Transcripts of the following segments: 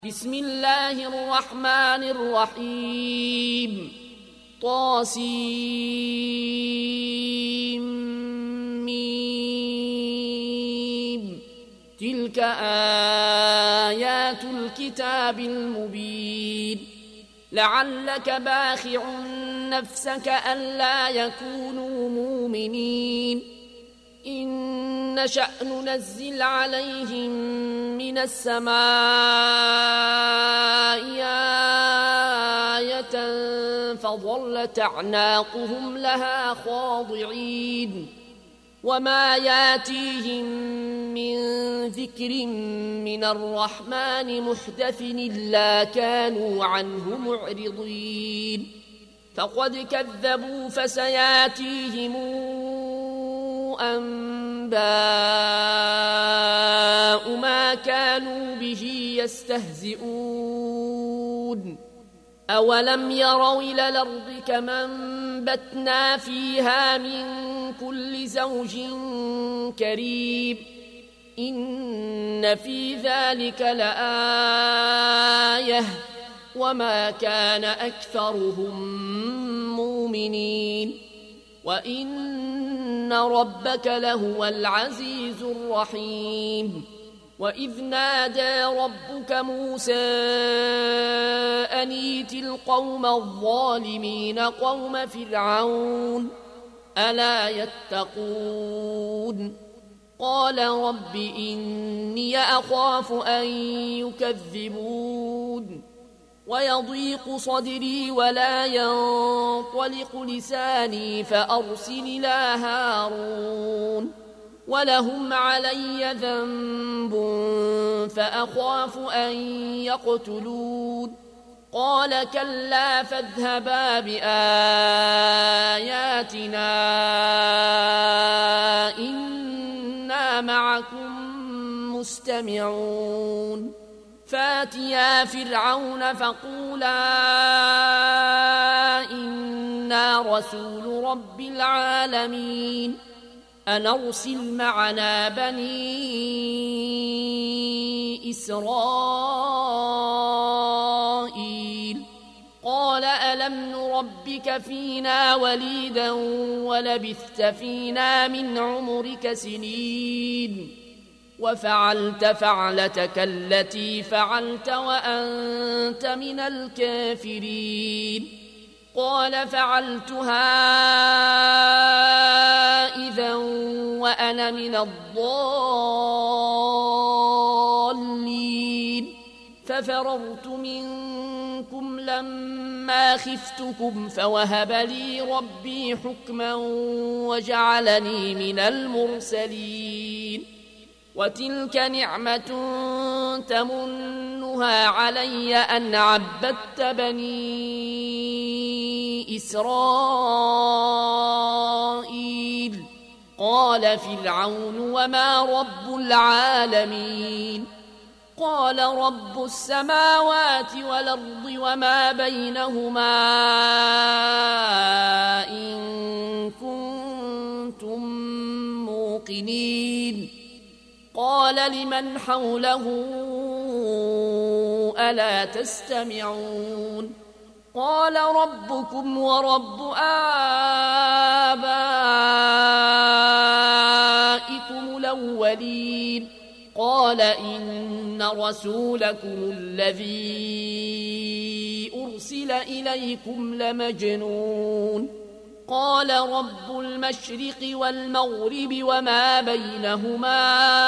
بسم الله الرحمن الرحيم طاسيم تلك آيات الكتاب المبين لعلك باخع نفسك ألا يكونوا مؤمنين إن نشأ ننزل عليهم من السماء آية فظلت أعناقهم لها خاضعين وما ياتيهم من ذكر من الرحمن محدث إلا كانوا عنه معرضين فقد كذبوا فسياتيهم أنباء ما كانوا به يستهزئون أولم يروا إلى الأرض كما أنبتنا فيها من كل زوج كريم إن في ذلك لآية وما كان أكثرهم مؤمنين وإن ربك لهو العزيز الرحيم وإذ نادى ربك موسى أن ائت القوم الظالمين قوم فرعون ألا يتقون قال رب إني أخاف أن يكذبون ويضيق صدري ولا ينطلق لساني فأرسل إلى هارون ولهم علي ذنب فأخاف أن يقتلون قال كلا فاذهبا بآياتنا إنا معكم مستمعون فاتيا فرعون فقولا إنا رسول رب العالمين أن أرسل معنا بني إسرائيل قال ألم نربك فينا وليدا ولبثت فينا من عمرك سنين وفعلت فعلتك التي فعلت وأنت من الكافرين قال فعلتها إذا وأنا من الضالين ففررت منكم لما خفتكم فوهب لي ربي حكما وجعلني من المرسلين وتلك نعمة تمنها علي أن عبدت بني إسرائيل قال فرعون وما رب العالمين قال رب السماوات والأرض وما بينهما إن كنتم موقنين قال لمن حوله ألا تستمعون قال ربكم ورب آبائكم الأولين قال إن رسولكم الذي أرسل إليكم لمجنون قال رب المشرق والمغرب وما بينهما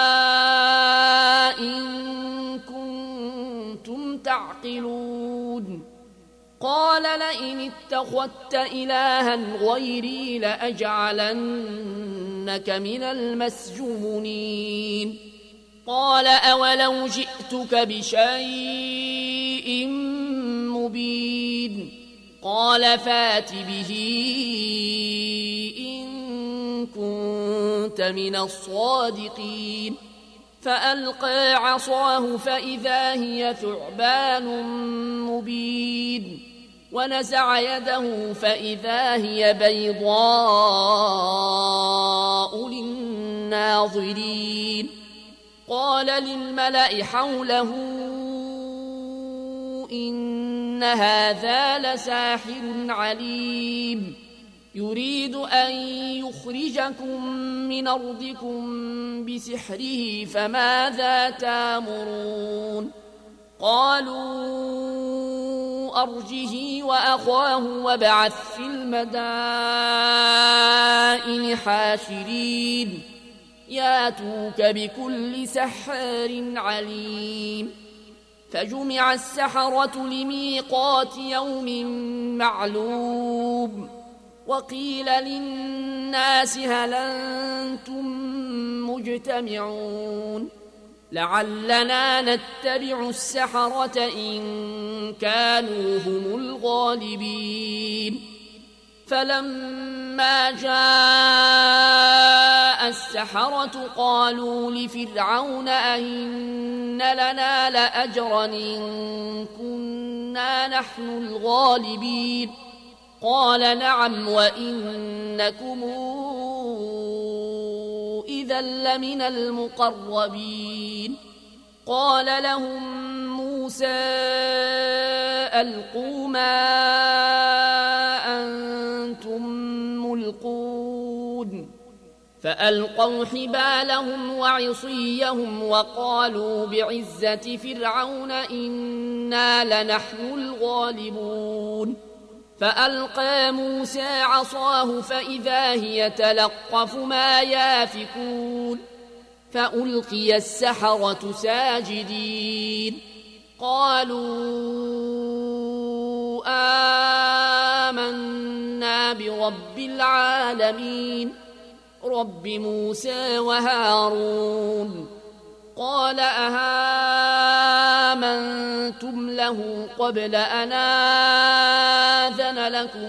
إن كنتم تعقلون قال لئن اتخذت إلها غيري لأجعلنك من المسجونين قال أولو جئتك بشيء مبين قال فات به إن كنت من الصادقين فألقى عصاه فإذا هي ثعبان مبين ونزع يده فإذا هي بيضاء للناظرين قال للملأ حوله إن هذا لساحر عليم يريد أن يخرجكم من أرضكم بسحره فماذا تامرون قالوا أرجه وأخاه وابعث في المدائن حاشرين ياتوك بكل سحار عليم فجمع السحرة لميقات يوم معلوم وقيل للناس هل أنتم مجتمعون لعلنا نتبع السحرة إن كانوا هم الغالبين فلما جاء السحرة قالوا لفرعون أئن لنا لأجرا إن كنا نحن الغالبين قال نعم وإنكم إذا لمن المقربين قال لهم موسى ألقوا ما أنتم ملقون فألقوا حبالهم وعصيهم وقالوا بعزة فرعون إنا لنحن الغالبون فألقى موسى عصاه فإذا هي تلقف ما يافكون فألقي السحرة ساجدين قالوا آمنا برب العالمين رب موسى وهارون قال أهامنتم له قبل أن آذن لكم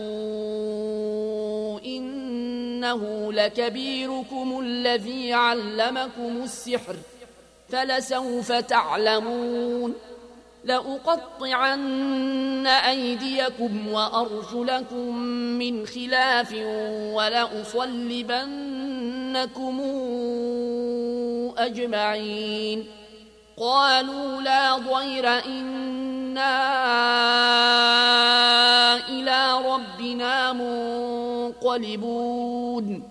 إنه لكبيركم الذي علمكم السحر فلسوف تعلمون لأقطعن أيديكم وأرجلكم من خلاف ولأصلبنكم أجمعين قالوا لا ضير إنا إلى ربنا منقلبون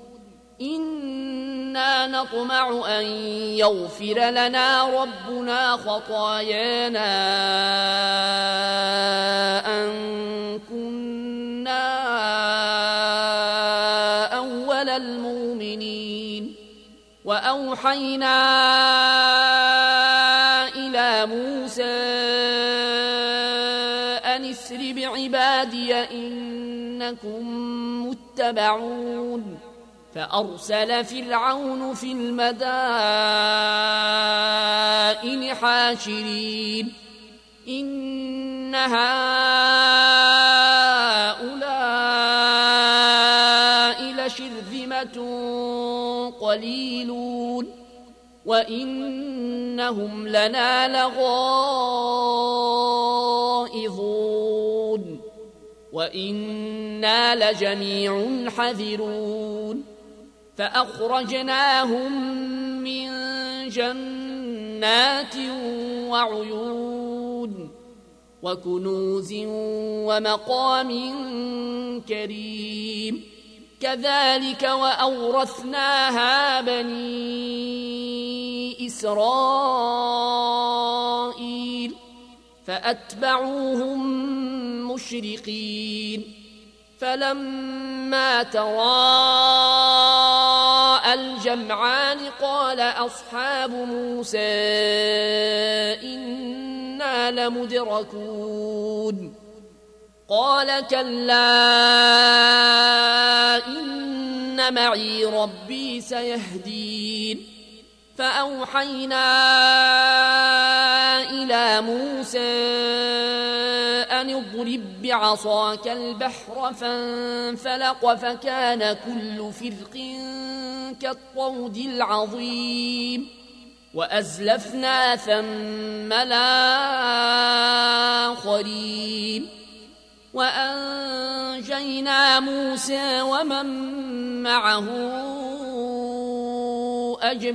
إنا نطمع أن يغفر لنا ربنا خطايانا أن كنا أول المؤمنين وأوحينا إلى موسى أن اسر بعبادي إنكم متبعون فأرسل فرعون في المدائن حاشرين إن هؤلاء لشرذمة قليلون وإنهم لنا لغائظون وإنا لجميع حذرون فأخرجناهم من جنات وعيون وكنوز ومقام كريم كذلك وأورثناها بني إسرائيل فأتبعوهم مشرقين فلما تراءى الجمعان قال أصحاب موسى إنا لمدركون قال كلا إن معي ربي سيهدين فأوحينا إلى موسى أن اضرب بعصاك البحر فانفلق فكان كل فرق كالطود العظيم وأزلفنا ثم الآخرين وأنجينا موسى ومن معه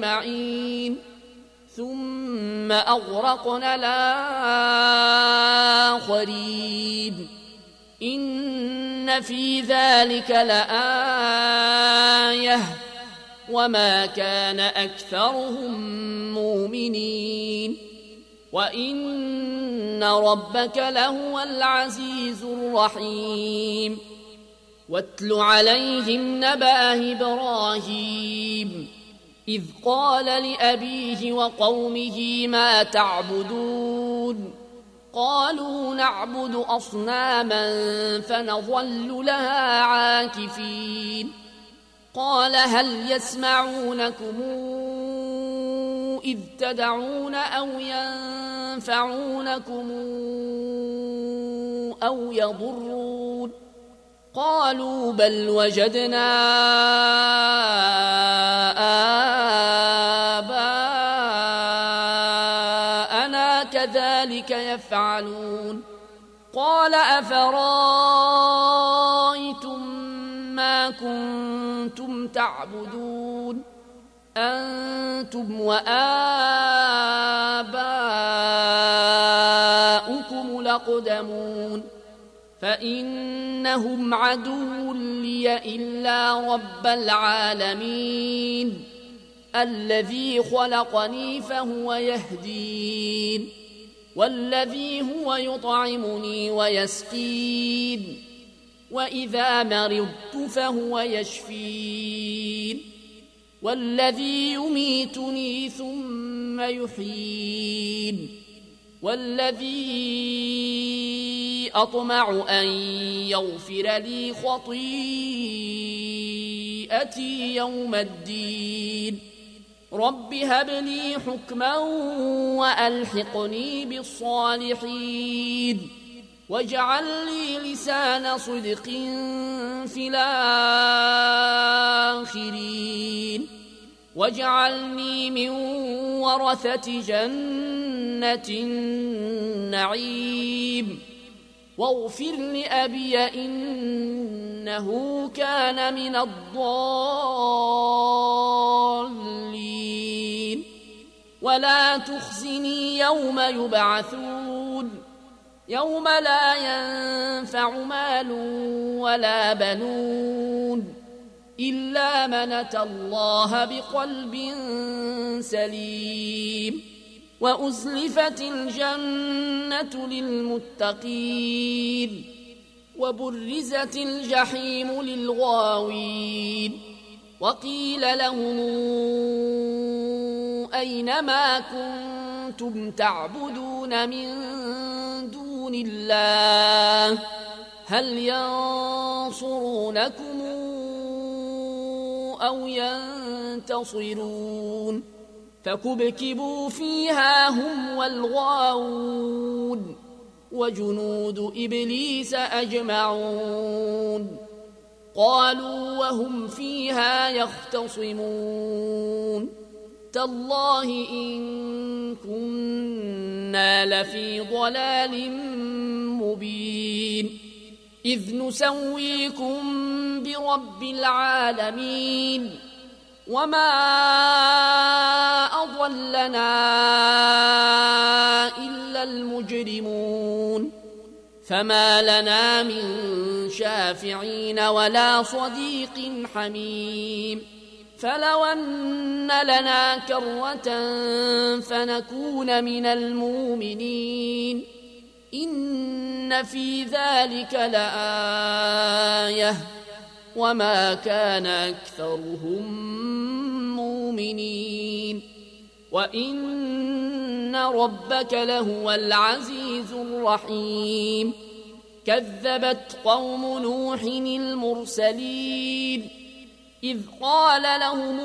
أجمعين ثم أغرقنا الآخرين إن في ذلك لآية وما كان أكثرهم مؤمنين وإن ربك لهو العزيز الرحيم واتل عليهم نبأ إبراهيم إذ قال لأبيه وقومه ما تعبدون قالوا نعبد أصناما فنظل لها عاكفين قال هل يسمعونكم إذ تدعون أو ينفعونكم أو يضرون قالوا بل وجدنا آباءنا كذلك يفعلون قال أفرأيتم ما كنتم تعبدون أنتم وآباؤكم الأقدمون فإنهم عدو لي إلا رب العالمين الذي خلقني فهو يهدين والذي هو يطعمني ويسقين وإذا مرضت فهو يشفين والذي يميتني ثم يحيين والذي أطمع أن يغفر لي خطيئتي يوم الدين رب هب لي حكما وألحقني بالصالحين واجعل لي لسان صدق في الآخرين واجعلني من ورثة جنة النعيم واغفر لأبي إنه كان من الضالين ولا تخزني يوم يبعثون يوم لا ينفع مال ولا بنون إلا من أتى الله بقلب سليم وأزلفت الجنة للمتقين وبرزت الجحيم للغاوين وقيل لهم أين ما كنتم تعبدون من دون الله هل ينصرونكم أو ينتصرون فكبكبوا فيها هم والغاوون وجنود إبليس أجمعون قالوا وهم فيها يختصمون تالله إن كنا لفي ضلال مبين إذ نسويكم برب العالمين وما أضلنا إلا المجرمون فما لنا من شافعين ولا صديق حميم فلو أن لنا كرة فنكون من المؤمنين إن في ذلك لآية وما كان أكثرهم مؤمنين وإن ربك لهو العزيز الرحيم كذبت قوم نوح المرسلين إذ قال لهم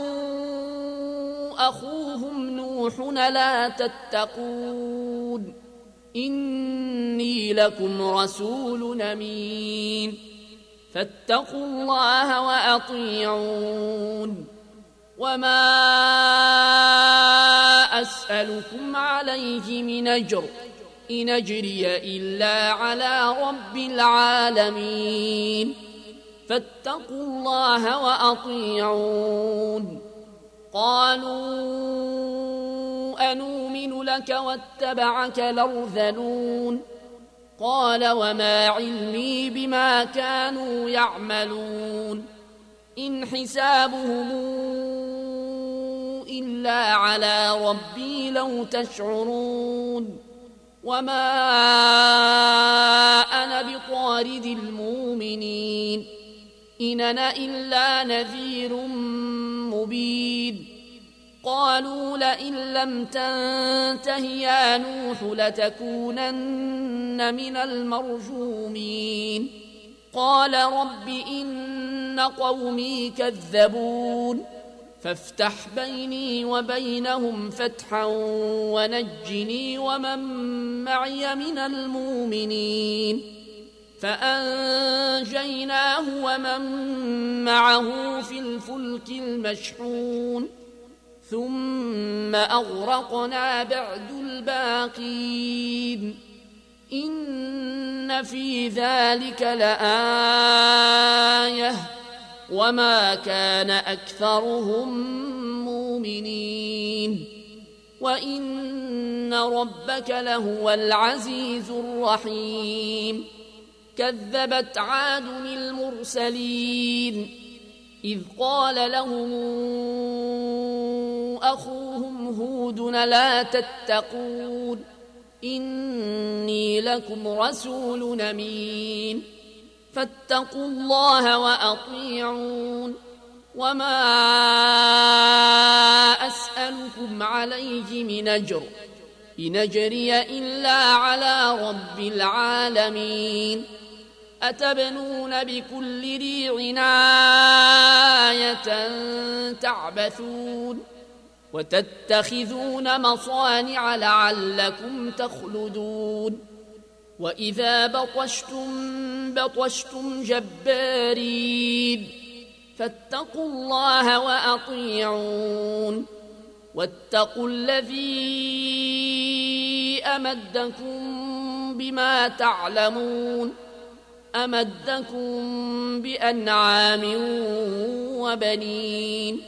أخوهم نوح لا تتقون إني لكم رسول أمين فاتقوا الله وأطيعون وما أسألكم عليه من أجر إن أجري إلا على رب العالمين فاتقوا الله وأطيعون قالوا أنؤمن لك واتبعك الأرذلون قال وما علمي بما كانوا يعملون إن حسابهم إلا على ربي لو تشعرون وما أنا بطارد المؤمنين إن أنا إلا نذير مبين قالوا لئن لم تنته يا نوح لتكونن من المرجومين قال رب إن قومي كذبون فافتح بيني وبينهم فتحا ونجني ومن معي من المؤمنين فأنجيناه ومن معه في الفلك المشحون ثم أغرقنا بعد الباقين إن في ذلك لآية وما كان أكثرهم مؤمنين وإن ربك لهو العزيز الرحيم كذبت عاد المرسلين إذ قال لهم أخوهم هود لا تتقون إني لكم رسول أمين فاتقوا الله وأطيعون وما أسألكم عليه من أجر إن أجري إلا على رب العالمين أتبنون بكل ريع آية تعبثون وتتخذون مصانع لعلكم تخلدون وإذا بطشتم جبارين فاتقوا الله وأطيعون واتقوا الذي أمدكم بما تعلمون أمدكم بأنعام وبنين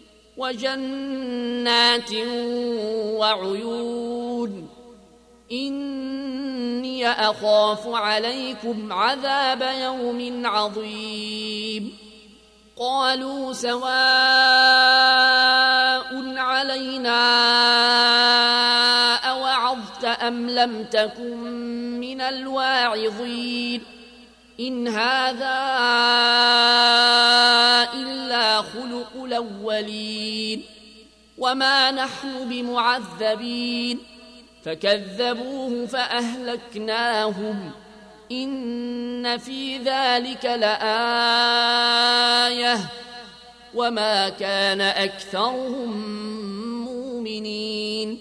وجنات وعيون إني أخاف عليكم عذاب يوم عظيم قالوا سواء علينا أوعظت أم لم تكن من الواعظين إن هذا إلا خلق الأولين وما نحن بمعذبين فكذبوه فأهلكناهم إن في ذلك لآية وما كان أكثرهم مؤمنين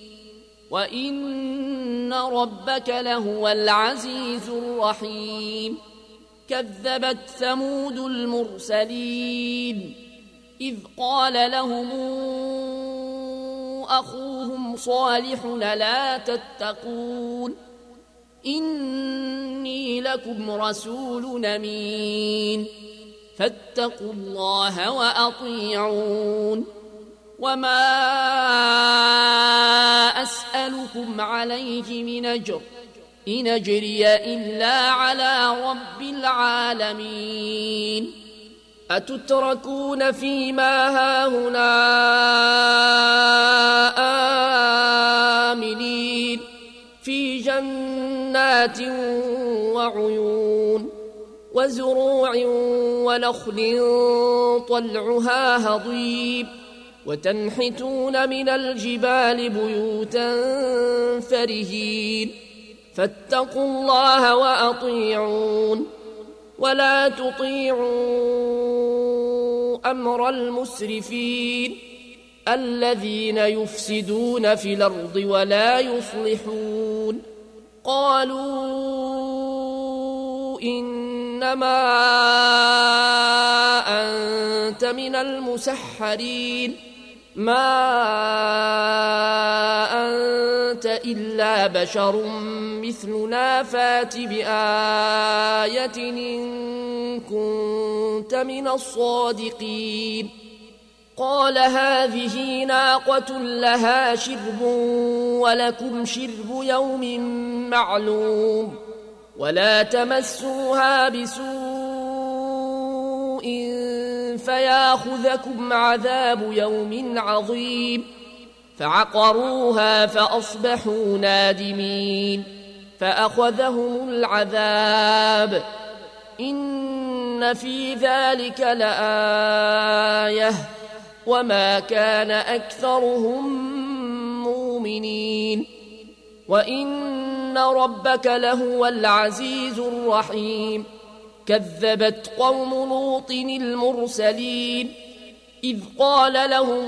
وإن ربك لهو العزيز الرحيم كذبت ثمود المرسلين إذ قال لهم أخوهم صالح لا تتقون إني لكم رسول أمين فاتقوا الله وأطيعون وما أسألكم عليه من أجر إن أجري إلا على رب العالمين أتتركون فيما هاهنا آمنين في جنات وعيون وزروع ونخل طلعها هضيم وتنحتون من الجبال بيوتا فرهين فاتقوا الله وأطيعون ولا تطيعوا أمر المسرفين الذين يفسدون في الأرض ولا يصلحون قالوا إنما أنت من المسحرين ما أنت إلا بشر مثلنا فات بآية إن كنت من الصادقين قال هذه ناقة لها شرب ولكم شرب يوم معلوم ولا تمسوها بسوء فياخذكم عذاب يوم عظيم فعقروها فأصبحوا نادمين فأخذهم العذاب إن في ذلك لآية وما كان أكثرهم مؤمنين وإن ربك لهو العزيز الرحيم كذبت قوم لوط المرسلين إذ قال لهم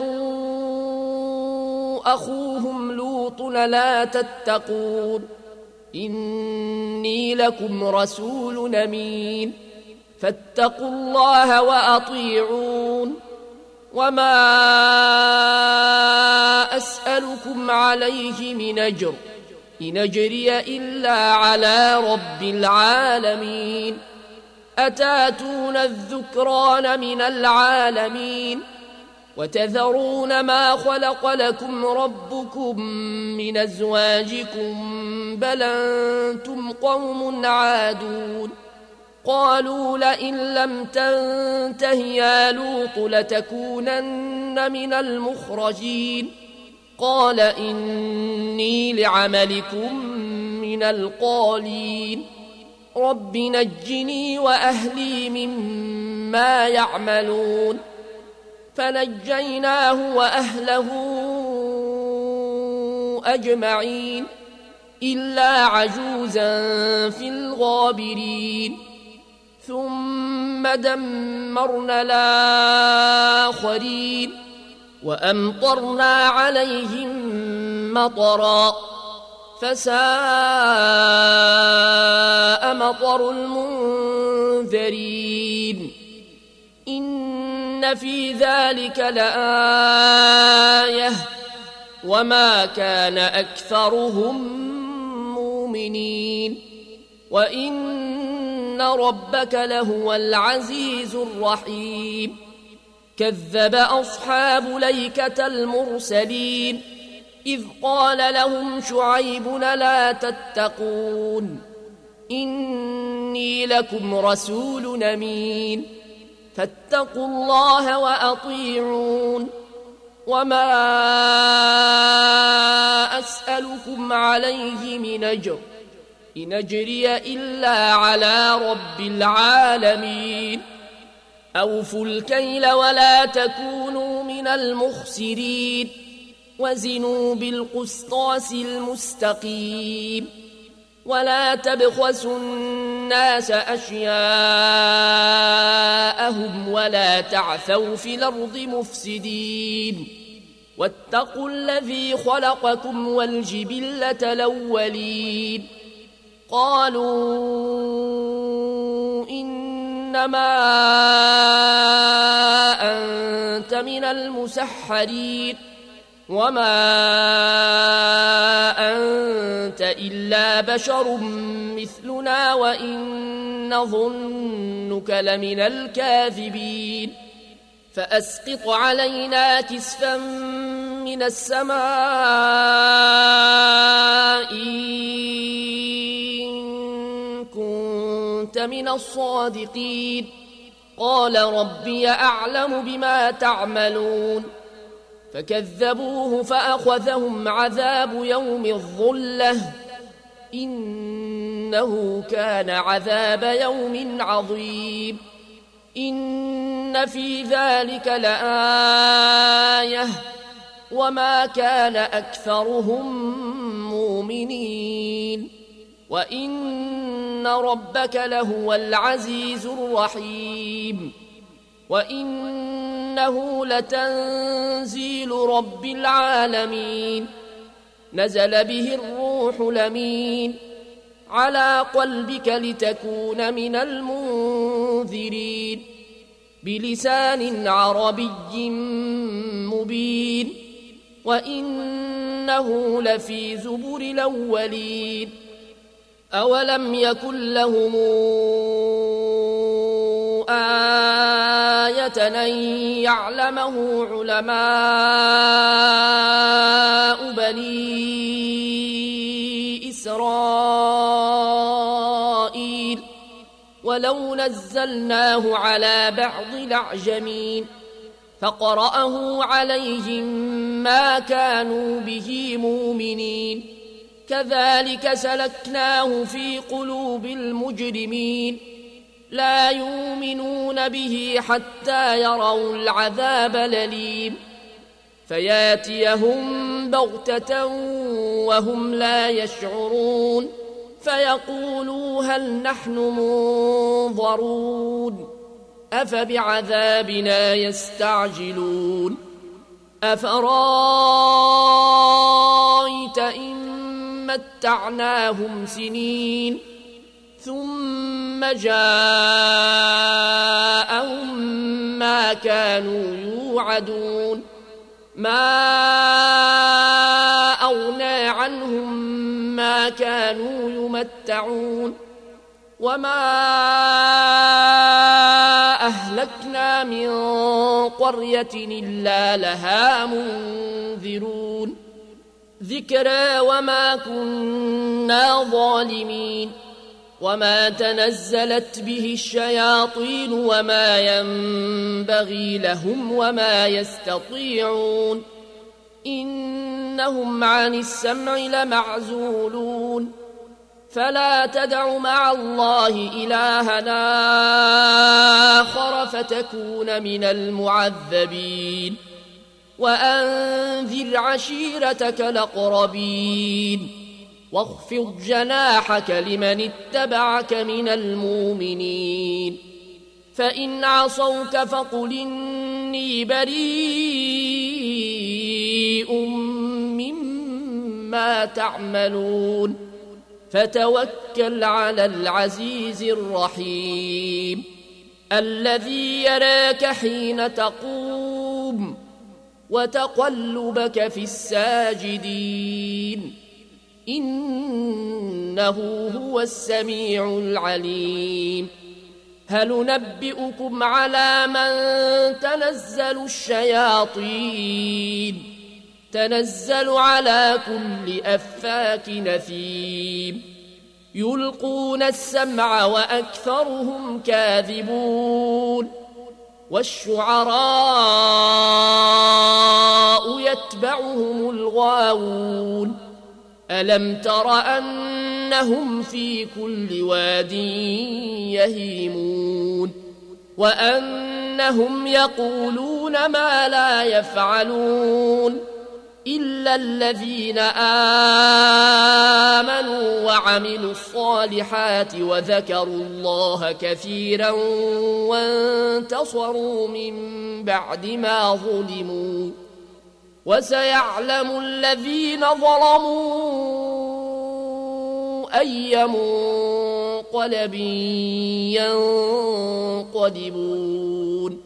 أخوهم لوط لا تتقون إني لكم رسول أمين فاتقوا الله وأطيعون وما أسألكم عليه من أجر إن أجري إلا على رب العالمين أتاتون الذكران من العالمين وتذرون ما خلق لكم ربكم من أزواجكم بل أنتم قوم عادون قالوا لئن لم تنته يا لوط لتكونن من المخرجين قال إني لعملكم من القالين رب نجني وأهلي مما يعملون فنجيناه وأهله أجمعين إلا عجوزا في الغابرين ثم دمرنا الآخرين وأمطرنا عليهم مطرا فساء مطر المنذرين إن في ذلك لآية وما كان أكثرهم مؤمنين وإن ربك لهو العزيز الرحيم كذب أصحاب الأيكة المرسلين إذ قال لهم شعيب لا تتقون إني لكم رسول أمين فاتقوا الله وأطيعون وما أسألكم عليه من أجر إن أجري إلا على رب العالمين أوفوا الكيل ولا تكونوا من المخسرين وزنوا بالقسطاس المستقيم ولا تبخسوا الناس أشياءهم ولا تعثوا في الأرض مفسدين واتقوا الذي خلقكم والجبلة الأولين قالوا إنما أنت من المسحرين وما أنت إلا بشر مثلنا وإن نظنك لمن الكاذبين فأسقط علينا كسفا من السماء إن كنت من الصادقين قال ربي أعلم بما تعملون فكذبوه فأخذهم عذاب يوم الظلة إنه كان عذاب يوم عظيم إن في ذلك لآية وما كان أكثرهم مؤمنين وإن ربك لهو العزيز الرحيم وإنه لتنزيل رب العالمين نزل به الروح الأمين على قلبك لتكون من المنذرين بلسان عربي مبين وإنه لفي زبر الأولين أولم يكن لهم آية أن يعلمه علماء بني إسرائيل ولو نزلناه على بعض الأعجمين فقرأه عليهم ما كانوا به مؤمنين كذلك سلكناه في قلوب المجرمين لا يؤمنون به حتى يروا العذاب الأليم فياتيهم بغتة وهم لا يشعرون فيقولوا هل نحن منظرون أفبعذابنا يستعجلون أفرايت إن متعناهم سنين ثم جاءهم ما كانوا يوعدون ما أغنى عنهم ما كانوا يمتعون وما أهلكنا من قرية إلا لها منذرون ذكرى وما كنا ظالمين وما تنزلت به الشياطين وما ينبغي لهم وما يستطيعون إنهم عن السمع لمعزولون فلا تدع مع الله إلهنا آخر فتكون من المعذبين وأنذر عشيرتك الأقربين واخفض جناحك لمن اتبعك من المؤمنين فإن عصوك فقل إني بريء مما تعملون فتوكل على العزيز الرحيم الذي يراك حين تقوم وتقلبك في الساجدين إنه هو السميع العليم هل ننبئكم على من تنزل الشياطين تنزل على كل أفاك نثيم يلقون السمع وأكثرهم كاذبون والشعراء يتبعهم الغاوون ألم تر أنهم في كل واد يهيمون وأنهم يقولون ما لا يفعلون إلا الذين آمنوا وعملوا الصالحات وذكروا الله كثيرا وانتصروا من بعد ما ظلموا وسيعلم الذين ظلموا أي منقلب ينقلبون